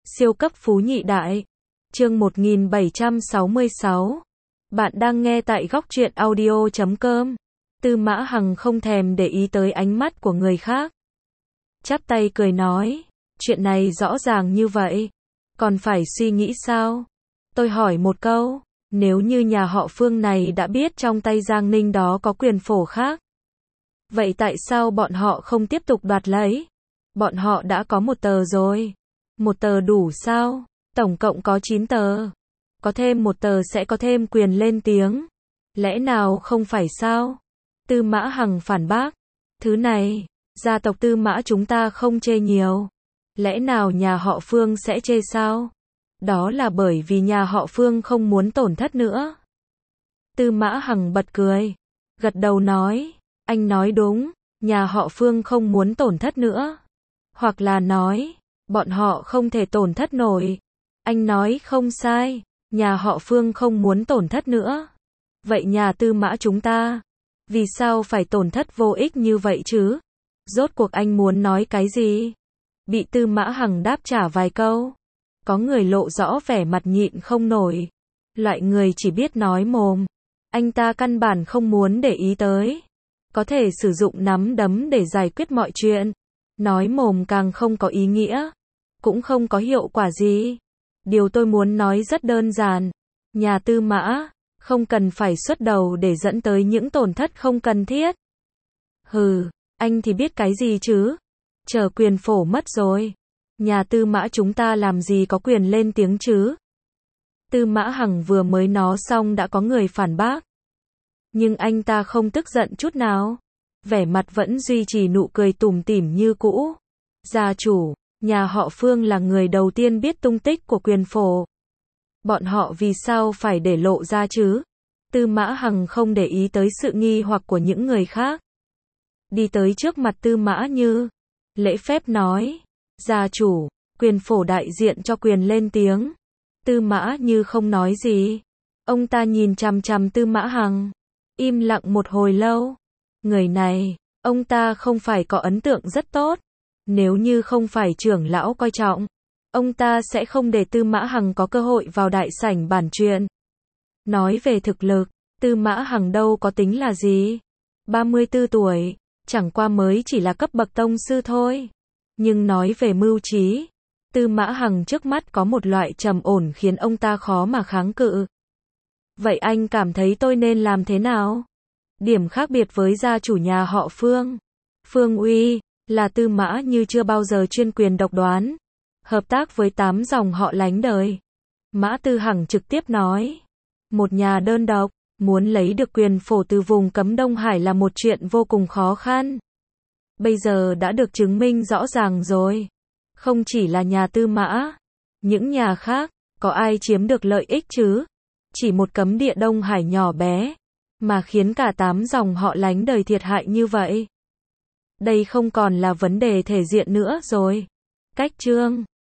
Siêu cấp phú nhị đại. Chương 1766. Bạn đang nghe tại góc truyện audio.com. Tư Mã Hằng không thèm để ý tới ánh mắt của người khác. Chắp tay cười nói, chuyện này rõ ràng như vậy, còn phải suy nghĩ sao? Tôi hỏi một câu, nếu như nhà họ Phương này đã biết trong tay Giang Ninh đó có quyền phổ khác, vậy tại sao bọn họ không tiếp tục đoạt lấy? Bọn họ đã có một tờ rồi. Một tờ đủ sao? Tổng cộng có 9 tờ. Có thêm một tờ sẽ có thêm quyền lên tiếng. Lẽ nào không phải sao? Tư Mã Hằng phản bác. Thứ này, gia tộc Tư Mã chúng ta không chê nhiều. Lẽ nào nhà họ Phương sẽ chê sao? Đó là bởi vì nhà họ Phương không muốn tổn thất nữa. Tư Mã Hằng bật cười. Gật đầu nói, anh nói đúng, nhà họ Phương không muốn tổn thất nữa. Hoặc là nói, bọn họ không thể tổn thất nổi. Anh nói không sai, nhà họ Phương không muốn tổn thất nữa. Vậy nhà Tư Mã chúng ta, vì sao phải tổn thất vô ích như vậy chứ? Rốt cuộc anh muốn nói cái gì? Bị Tư Mã Hằng đáp trả vài câu. Có người lộ rõ vẻ mặt nhịn không nổi. Loại người chỉ biết nói mồm. Anh ta căn bản không muốn để ý tới. Có thể sử dụng nắm đấm để giải quyết mọi chuyện. Nói mồm càng không có ý nghĩa. Cũng không có hiệu quả gì. Điều tôi muốn nói rất đơn giản. Nhà Tư Mã không cần phải xuất đầu để dẫn tới những tổn thất không cần thiết. Hừ, anh thì biết cái gì chứ? Chờ quyền phổ mất rồi, nhà Tư Mã chúng ta làm gì có quyền lên tiếng chứ? Tư Mã Hằng vừa mới nói xong đã có người phản bác. Nhưng anh ta không tức giận chút nào. Vẻ mặt vẫn duy trì nụ cười tủm tỉm như cũ. Gia chủ, nhà họ Phương là người đầu tiên biết tung tích của quyền phổ. Bọn họ vì sao phải để lộ ra chứ? Tư Mã Hằng không để ý tới sự nghi hoặc của những người khác. Đi tới trước mặt Tư Mã Như. Lễ phép nói, gia chủ, quyền phổ đại diện cho quyền lên tiếng. Tư Mã Như không nói gì. Ông ta nhìn chằm chằm Tư Mã Hằng. Im lặng một hồi lâu. Người này, ông ta không phải có ấn tượng rất tốt. Nếu như không phải trưởng lão coi trọng, ông ta sẽ không để Tư Mã Hằng có cơ hội vào đại sảnh bàn chuyện. Nói về thực lực, Tư Mã Hằng đâu có tính là gì. 34 tuổi, chẳng qua mới chỉ là cấp bậc tông sư thôi. Nhưng nói về mưu trí, Tư Mã Hằng trước mắt có một loại trầm ổn khiến ông ta khó mà kháng cự. Vậy anh cảm thấy tôi nên làm thế nào? Điểm khác biệt với gia chủ nhà họ Phương, Phương Uy, là Tư Mã Như chưa bao giờ chuyên quyền độc đoán. Hợp tác với 8 dòng họ lánh đời. Mã Tư Hằng trực tiếp nói, một nhà đơn độc, muốn lấy được quyền phổ từ vùng cấm Đông Hải là một chuyện vô cùng khó khăn. Bây giờ đã được chứng minh rõ ràng rồi. Không chỉ là nhà Tư Mã, những nhà khác, có ai chiếm được lợi ích chứ? Chỉ một cấm địa Đông Hải nhỏ bé, mà khiến cả 8 dòng họ lánh đời thiệt hại như vậy. Đây không còn là vấn đề thể diện nữa rồi. Cách chương